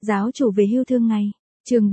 Giáo chủ về hưu thương ngày. Chương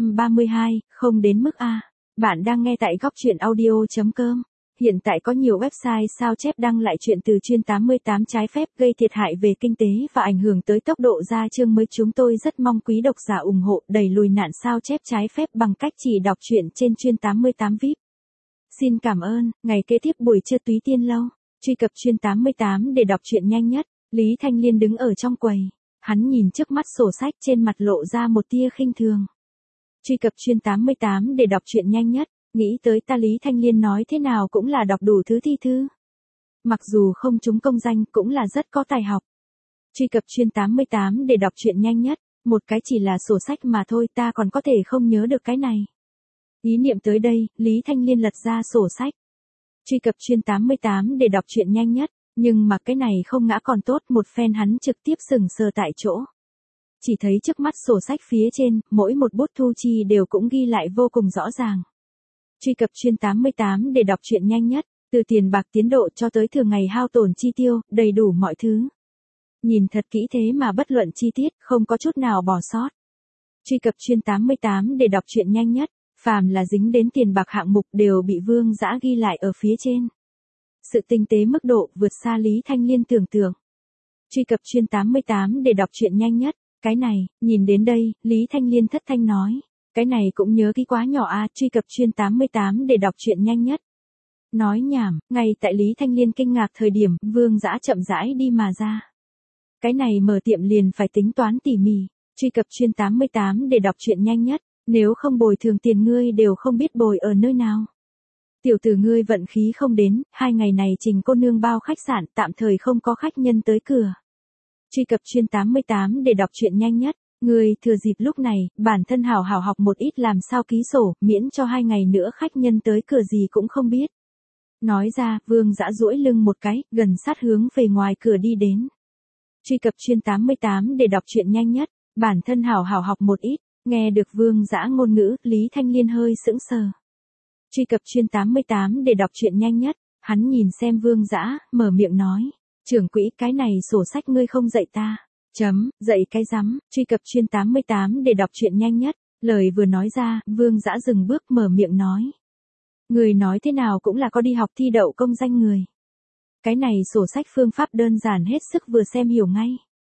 432, không đến mức A. Bạn đang nghe tại góc truyện audio.com. Hiện tại có nhiều website sao chép đăng lại chuyện từ chuyên 88 trái phép gây thiệt hại về kinh tế và ảnh hưởng tới tốc độ ra chương mới. Chúng tôi rất mong quý độc giả ủng hộ đẩy lùi nạn sao chép trái phép bằng cách chỉ đọc truyện trên chuyên 88 VIP. Xin cảm ơn. Ngày kế tiếp buổi trưa Túy Tiên Lâu. Truy cập chuyên 88 để đọc truyện nhanh nhất. Lý Thanh Liên đứng ở trong quầy. Hắn nhìn trước mắt sổ sách, trên mặt lộ ra một tia khinh thường. Truy cập chuyên 88 để đọc truyện nhanh nhất. Nghĩ tới ta, Lý Thanh Liên nói thế nào cũng là đọc đủ thứ thi thư. Mặc dù không trúng công danh cũng là rất có tài học. Truy cập chuyên 88 để đọc truyện nhanh nhất. Một cái chỉ là sổ sách mà thôi, ta còn có thể không nhớ được cái này. Ý niệm tới đây, Lý Thanh Liên lật ra sổ sách. Truy cập chuyên 88 để đọc truyện nhanh nhất. Nhưng mà cái này không ngã còn tốt, một phen hắn trực tiếp sững sờ tại chỗ. Chỉ thấy trước mắt sổ sách phía trên, mỗi một bút thu chi đều cũng ghi lại vô cùng rõ ràng. Truy cập chuyên 88 để đọc truyện nhanh nhất, từ tiền bạc tiến độ cho tới thường ngày hao tổn chi tiêu, đầy đủ mọi thứ. Nhìn thật kỹ thế mà bất luận chi tiết, không có chút nào bỏ sót. Truy cập chuyên 88 để đọc truyện nhanh nhất, phàm là dính đến tiền bạc hạng mục đều bị Vương Dã ghi lại ở phía trên. Sự tinh tế mức độ vượt xa Lý Thanh Liên tưởng tượng. Truy cập chuyên 88 để đọc truyện nhanh nhất. Cái này, nhìn đến đây, Lý Thanh Liên thất thanh nói. Cái này cũng nhớ kỹ quá nhỏ a. Truy cập chuyên 88 để đọc truyện nhanh nhất. Nói nhảm, ngay tại Lý Thanh Liên kinh ngạc thời điểm, Vương Dã chậm rãi đi mà ra. Cái này mở tiệm liền phải tính toán tỉ mỉ. Truy cập chuyên 88 để đọc truyện nhanh nhất. Nếu không bồi thường tiền ngươi đều không biết bồi ở nơi nào. Tiểu tử ngươi vận khí không đến, 2 ngày này Trình cô nương bao khách sạn, tạm thời không có khách nhân tới cửa. Truy cập chuyên 88 để đọc truyện nhanh nhất. Ngươi thừa dịp lúc này, bản thân hảo hảo học một ít làm sao ký sổ, miễn cho 2 ngày nữa khách nhân tới cửa gì cũng không biết. Nói ra, Vương Dã duỗi lưng một cái, gần sát hướng về ngoài cửa đi đến. Truy cập chuyên 88 để đọc truyện nhanh nhất. Bản thân hảo hảo học một ít. Nghe được Vương Dã ngôn ngữ, Lý Thanh Liên hơi sững sờ. Truy cập chuyên 88 để đọc truyện nhanh nhất. Hắn nhìn xem Vương Dã, mở miệng nói. Trưởng quỹ, cái này sổ sách ngươi không dạy ta. Dạy cái rắm. Truy cập chuyên 88 để đọc truyện nhanh nhất. Lời vừa nói ra, Vương Dã dừng bước mở miệng nói. Người nói thế nào cũng là có đi học thi đậu công danh người. Cái này sổ sách phương pháp đơn giản hết sức vừa xem hiểu ngay.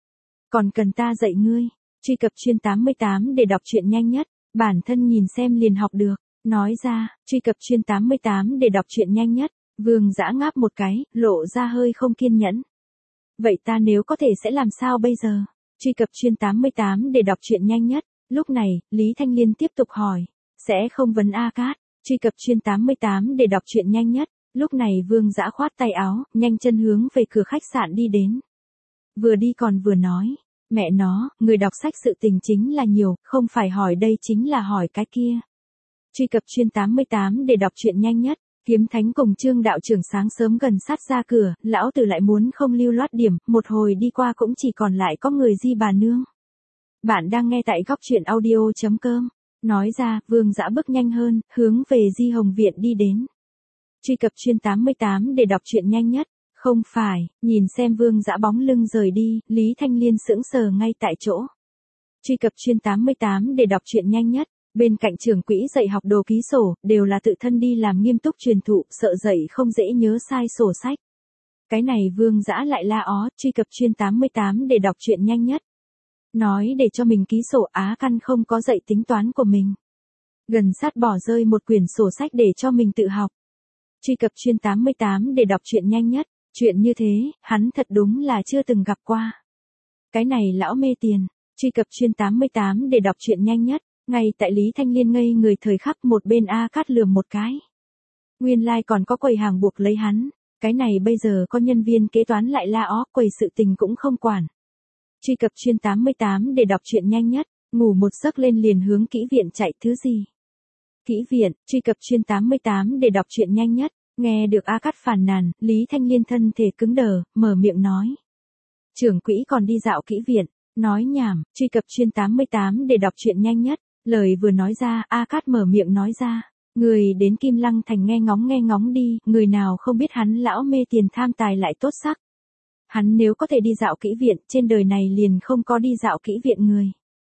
Còn cần ta dạy ngươi. Truy cập chuyên 88 để đọc truyện nhanh nhất. Bản thân nhìn xem liền học được. Nói ra, truy cập chuyên 88 để đọc truyện nhanh nhất. Vương Dã ngáp một cái, lộ ra hơi không kiên nhẫn. Vậy ta nếu có thể sẽ làm sao bây giờ? Truy cập chuyên 88 để đọc truyện nhanh nhất. Lúc này, Lý Thanh Liên tiếp tục hỏi. Sẽ không vấn A Cát. Truy cập chuyên 88 để đọc truyện nhanh nhất. Lúc này Vương Dã khoát tay áo, nhanh chân hướng về cửa khách sạn đi đến. Vừa đi còn vừa nói. Mẹ nó, người đọc sách sự tình chính là nhiều, không phải hỏi đây chính là hỏi cái kia. Truy cập chuyên 88 để đọc truyện nhanh nhất. Kiếm Thánh cùng Trương đạo trưởng sáng sớm gần sát ra cửa, lão tử lại muốn không lưu loát điểm, một hồi đi qua cũng chỉ còn lại có người Di bà nương. Bạn đang nghe tại góc truyện audio.com. Nói ra, Vương Dã bước nhanh hơn, hướng về Di Hồng Viện đi đến. Truy cập chuyên 88 để đọc truyện nhanh nhất. Không phải, nhìn xem Vương Dã bóng lưng rời đi, Lý Thanh Liên sững sờ ngay tại chỗ. Truy cập chuyên 88 để đọc truyện nhanh nhất. Bên cạnh trưởng quỹ dạy học đồ ký sổ, đều là tự thân đi làm nghiêm túc truyền thụ, sợ dạy không dễ nhớ sai sổ sách. Cái này Vương Dã lại la ó, truy cập chuyên 88 để đọc truyện nhanh nhất. Nói để cho mình ký sổ, á căn không có dạy tính toán của mình. Gần sát bỏ rơi một quyển sổ sách để cho mình tự học. Truy cập chuyên 88 để đọc truyện nhanh nhất. Chuyện như thế, hắn thật đúng là chưa từng gặp qua. Cái này lão mê tiền. Truy cập chuyên 88 để đọc truyện nhanh nhất. Ngay tại Lý Thanh Liên ngây người thời khắc, một bên A Cát lườm một cái. Nguyên lai còn có quầy hàng buộc lấy hắn. Cái này bây giờ có nhân viên kế toán lại la ó, quầy sự tình cũng không quản. Truy cập chuyên 88 để đọc truyện nhanh nhất. Ngủ một giấc lên liền hướng kỹ viện chạy thứ gì. Kỹ viện, truy cập chuyên 88 để đọc truyện nhanh nhất. Nghe được A Cát phàn nàn, Lý Thanh Liên thân thể cứng đờ, mở miệng nói. Trưởng quỹ còn đi dạo kỹ viện. Nói nhảm, truy cập chuyên 88 để đọc truyện nhanh nhất. Lời vừa nói ra, A Cát mở miệng nói ra. Người đến Kim Lăng Thành nghe ngóng đi, người nào không biết hắn lão mê tiền tham tài lại tốt sắc. Hắn nếu có thể đi dạo kỹ viện, trên đời này liền không có đi dạo kỹ viện người.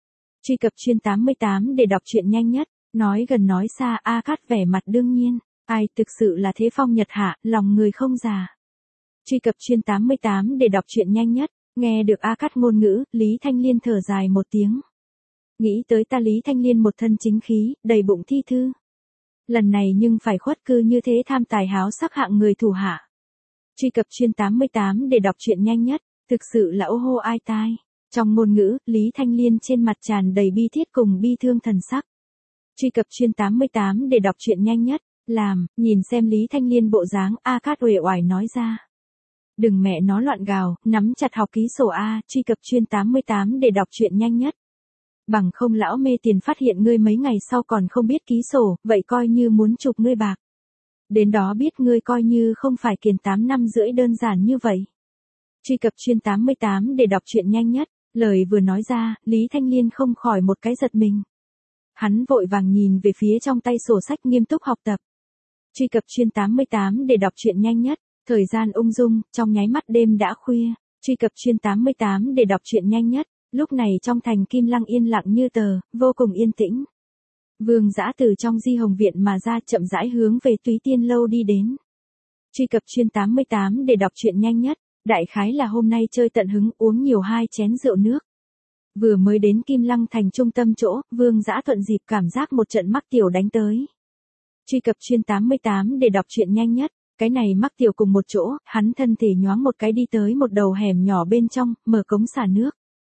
Truy cập chuyên 88 để đọc truyện nhanh nhất. Nói gần nói xa, A Cát vẻ mặt đương nhiên. Ai thực sự là thế phong nhật hạ, lòng người không già. Truy cập chuyên 88 để đọc truyện nhanh nhất. Nghe được A Cát ngôn ngữ, Lý Thanh Liên thở dài một tiếng. Nghĩ tới ta Lý Thanh Liên một thân chính khí, đầy bụng thi thư. Lần này nhưng phải khuất cư như thế tham tài háo sắc hạng người thủ hạ. Truy cập chuyên 88 để đọc truyện nhanh nhất. Thực sự là ô hô ai tai. Trong ngôn ngữ, Lý Thanh Liên trên mặt tràn đầy bi thiết cùng bi thương thần sắc. Truy cập chuyên 88 để đọc truyện nhanh nhất. Nhìn xem Lý Thanh Liên bộ dáng, A Cát uể oải nói ra. Đừng mẹ nó loạn gào, nắm chặt học ký sổ A, truy cập chuyên 88 để đọc truyện nhanh nhất. Bằng không lão mê tiền phát hiện ngươi mấy ngày sau còn không biết ký sổ, vậy coi như muốn chụp ngươi bạc. Đến đó biết ngươi coi như không phải kiền 8 năm rưỡi đơn giản như vậy. Truy cập chuyên 88 để đọc truyện nhanh nhất. Lời vừa nói ra, Lý Thanh Liên không khỏi một cái giật mình. Hắn vội vàng nhìn về phía trong tay sổ sách nghiêm túc học tập. Truy cập chuyên 88 để đọc truyện nhanh nhất. Thời gian ung dung, trong nháy mắt đêm đã khuya. Truy cập chuyên 88 để đọc truyện nhanh nhất. Lúc này trong thành Kim Lăng yên lặng như tờ, vô cùng yên tĩnh. Vương Dã từ trong Di Hồng Viện mà ra chậm rãi hướng về Túy Tiên Lâu đi đến. Truy cập chuyên 88 để đọc truyện nhanh nhất. Đại khái là hôm nay chơi tận hứng uống nhiều 2 chén rượu nước. Vừa mới đến Kim Lăng thành trung tâm chỗ, Vương Dã thuận dịp cảm giác một trận mắc tiểu đánh tới. Truy cập chuyên 88 để đọc truyện nhanh nhất. Cái này mắc tiểu cùng một chỗ, hắn thân thể nhoáng một cái đi tới một đầu hẻm nhỏ bên trong, mở cống xả nước.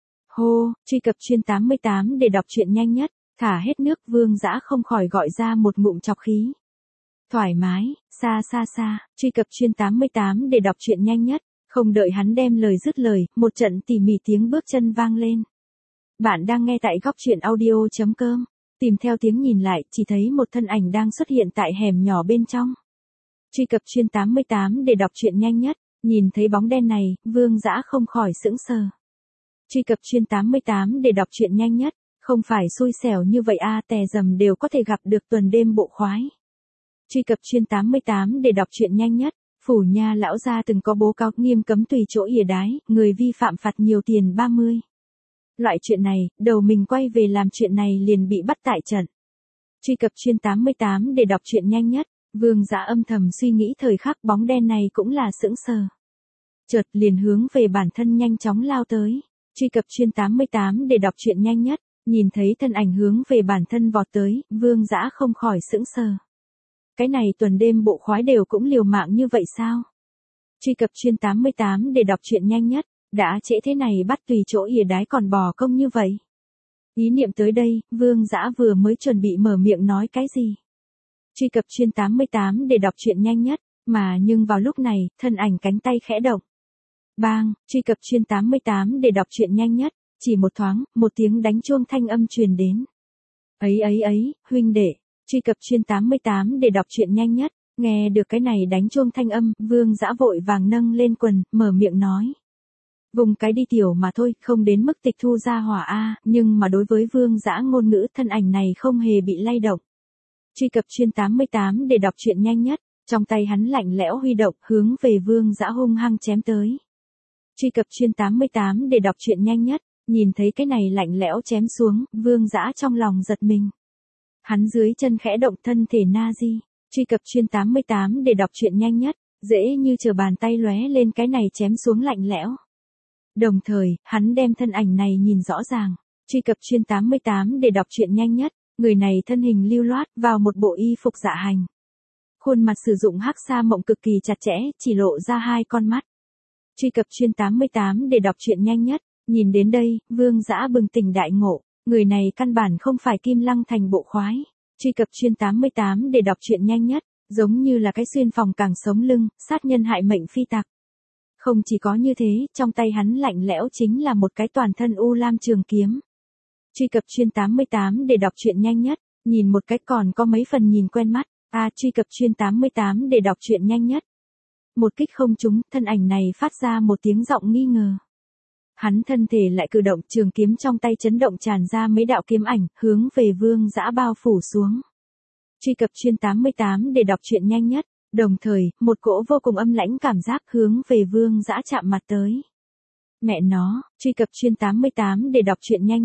Hô, truy cập chuyên 88 để đọc truyện nhanh nhất. Thả hết nước, Vương Dã không khỏi gọi ra một ngụm chọc khí. Thoải mái, xa, truy cập chuyên 88 để đọc truyện nhanh nhất. Không đợi hắn đem lời dứt lời, một trận tỉ mỉ tiếng bước chân vang lên. Bạn đang nghe tại góc truyện audio.com. Tìm theo tiếng nhìn lại, chỉ thấy một thân ảnh đang xuất hiện tại hẻm nhỏ bên trong. Truy cập chuyên 88 để đọc truyện nhanh nhất. Nhìn thấy bóng đen này, Vương Dã không khỏi sững sờ. Truy cập chuyên 88 để đọc truyện nhanh nhất. Không phải xui xẻo như vậy a, tè dầm đều có thể gặp được tuần đêm bộ khoái. Truy cập chuyên 88 để đọc truyện nhanh nhất. Phủ Nha lão gia từng có bố cáo nghiêm cấm tùy chỗ ỉa đái, người vi phạm phạt nhiều tiền 30. Loại chuyện này, đầu mình quay về làm chuyện này liền bị bắt tại trận. Truy cập chuyên 88 để đọc truyện nhanh nhất. Vương Dã âm thầm suy nghĩ thời khắc bóng đen này cũng là sững sờ. Chợt liền hướng về bản thân nhanh chóng lao tới. Truy cập chuyên 88 để đọc truyện nhanh nhất. Nhìn thấy thân ảnh hướng về bản thân vọt tới, Vương Dã không khỏi sững sờ. Cái này tuần đêm bộ khoái đều cũng liều mạng như vậy sao? Truy cập chuyên 88 để đọc truyện nhanh nhất. Đã trễ thế này bắt tùy chỗ ỉa đái còn bò công như vậy. Ý niệm tới đây, Vương Dã vừa mới chuẩn bị mở miệng nói cái gì. Truy cập chuyên 88 để đọc truyện nhanh nhất. Mà nhưng vào lúc này, thân ảnh cánh tay khẽ động. Bang, truy cập chuyên 88 để đọc truyện nhanh nhất. Chỉ một thoáng, một tiếng đánh chuông thanh âm truyền đến. Ấy, huynh đệ. Truy cập chuyên 88 để đọc truyện nhanh nhất. Nghe được cái này đánh chuông thanh âm, Vương Dã vội vàng nâng lên quần, mở miệng nói. Vùng cái đi tiểu mà thôi, không đến mức tịch thu ra hỏa a, nhưng mà đối với Vương Dã ngôn ngữ thân ảnh này không hề bị lay động. Truy cập chuyên 88 để đọc truyện nhanh nhất. Trong tay hắn lạnh lẽo huy động, hướng về Vương Dã hung hăng chém tới. Truy cập chuyên 88 để đọc truyện nhanh nhất. Nhìn thấy cái này lạnh lẽo chém xuống, Vương Dã trong lòng giật mình. Hắn dưới chân khẽ động thân thể Nazi. Truy cập chuyên 88 để đọc truyện nhanh nhất. Dễ như chờ bàn tay lóe lên cái này chém xuống lạnh lẽo. Đồng thời, hắn đem thân ảnh này nhìn rõ ràng. Truy cập chuyên 88 để đọc truyện nhanh nhất. Người này thân hình lưu loát vào một bộ y phục dạ hành. Khuôn mặt sử dụng hắc sa mộng cực kỳ chặt chẽ, chỉ lộ ra 2 con mắt. Truy cập chuyên 88 để đọc truyện nhanh nhất. Nhìn đến đây, Vương Dã bừng tỉnh đại ngộ. Người này căn bản không phải Kim Lăng thành bộ khoái. Truy cập chuyên 88 để đọc truyện nhanh nhất. Giống như là cái xuyên phòng càng sống lưng, sát nhân hại mệnh phi tặc. Không chỉ có như thế, trong tay hắn lạnh lẽo chính là một cái toàn thân u lam trường kiếm. Truy cập chuyên 88 để đọc truyện nhanh nhất. Nhìn một cái còn có mấy phần nhìn quen mắt. Truy cập chuyên 88 để đọc truyện nhanh nhất. Một kích không trúng, thân ảnh này phát ra một tiếng giọng nghi ngờ. Hắn thân thể lại cử động, trường kiếm trong tay chấn động tràn ra mấy đạo kiếm ảnh, hướng về Vương Dã bao phủ xuống. Truy cập chuyên 88 để đọc truyện nhanh nhất. Đồng thời, một cỗ vô cùng âm lãnh cảm giác hướng về Vương Dã chạm mặt tới. Mẹ nó, truy cập chuyên 88 để đọc truyện nhanh nhất.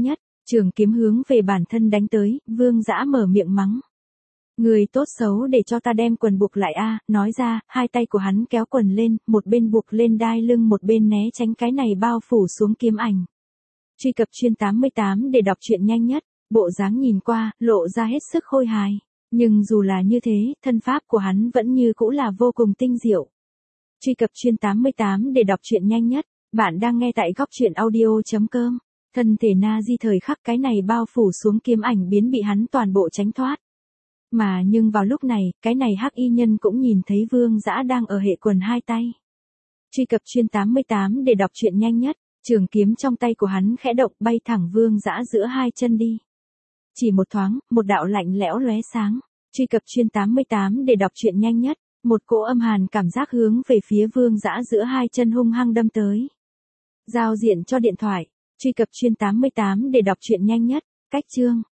Trường kiếm hướng về bản thân đánh tới, Vương Dã mở miệng mắng. Người tốt xấu để cho ta đem quần buộc lại a, nói ra, hai tay của hắn kéo quần lên, một bên buộc lên đai lưng một bên né tránh cái này bao phủ xuống kiếm ảnh. Truy cập chuyên 88 để đọc truyện nhanh nhất, bộ dáng nhìn qua, lộ ra hết sức khôi hài. Nhưng dù là như thế, thân pháp của hắn vẫn như cũ là vô cùng tinh diệu. Truy cập chuyên 88 để đọc truyện nhanh nhất, bạn đang nghe tại góc truyện audio.com. Thân thể Na Di thời khắc cái này bao phủ xuống kiếm ảnh biến bị hắn toàn bộ tránh thoát. Mà nhưng vào lúc này, cái này hắc y nhân cũng nhìn thấy Vương Dã đang ở hệ quần hai tay. Truy cập chuyên 88 để đọc truyện nhanh nhất, trường kiếm trong tay của hắn khẽ động bay thẳng Vương Dã giữa hai chân đi. Chỉ một thoáng, một đạo lạnh lẽo lóe sáng. Truy cập chuyên 88 để đọc truyện nhanh nhất, một cỗ âm hàn cảm giác hướng về phía Vương Dã giữa hai chân hung hăng đâm tới. Giao diện cho điện thoại. Truy cập chuyên 88 để đọc truyện nhanh nhất, cách chương.